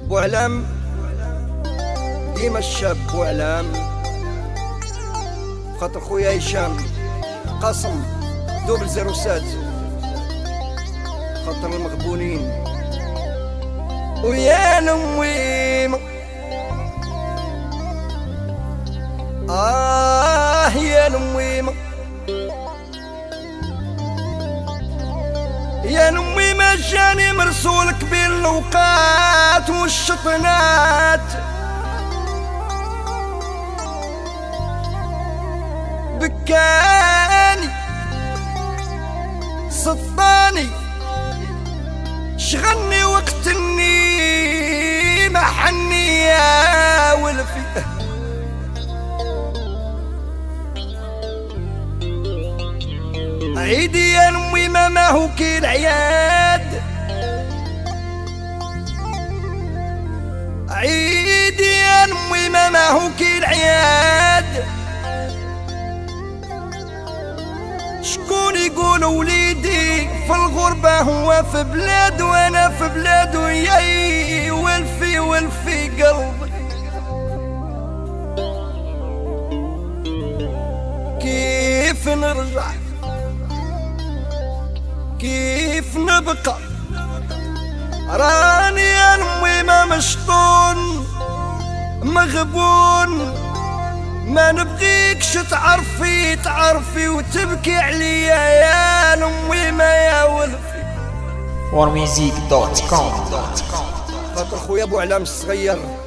بوعلام ديما الشاب بوعلام خاطر خويا هشام قاسم دوبل 07 خاطر المغبونين ويا نمويم يا نمويم يا نمي ما جاني مرسولك بين الوقات والشطنات بكاني سطاني شغلني وقتني محني يا ولفي عيدي يا نمي ما هو كي العياد عيدي يا نمي ما هو كي العياد شكون يقول وليدي في الغربة هو في بلاد وانا في بلاد وياي ولفي ولفي قلبي كيف نرجع كيف نبقى راني يا نمي ما مشطون مغبون ما نبغيكش تعرفي وتبكي عليا يا نمي ما يا ولفي warmusic.com خاطر خويا بوعلام الصغير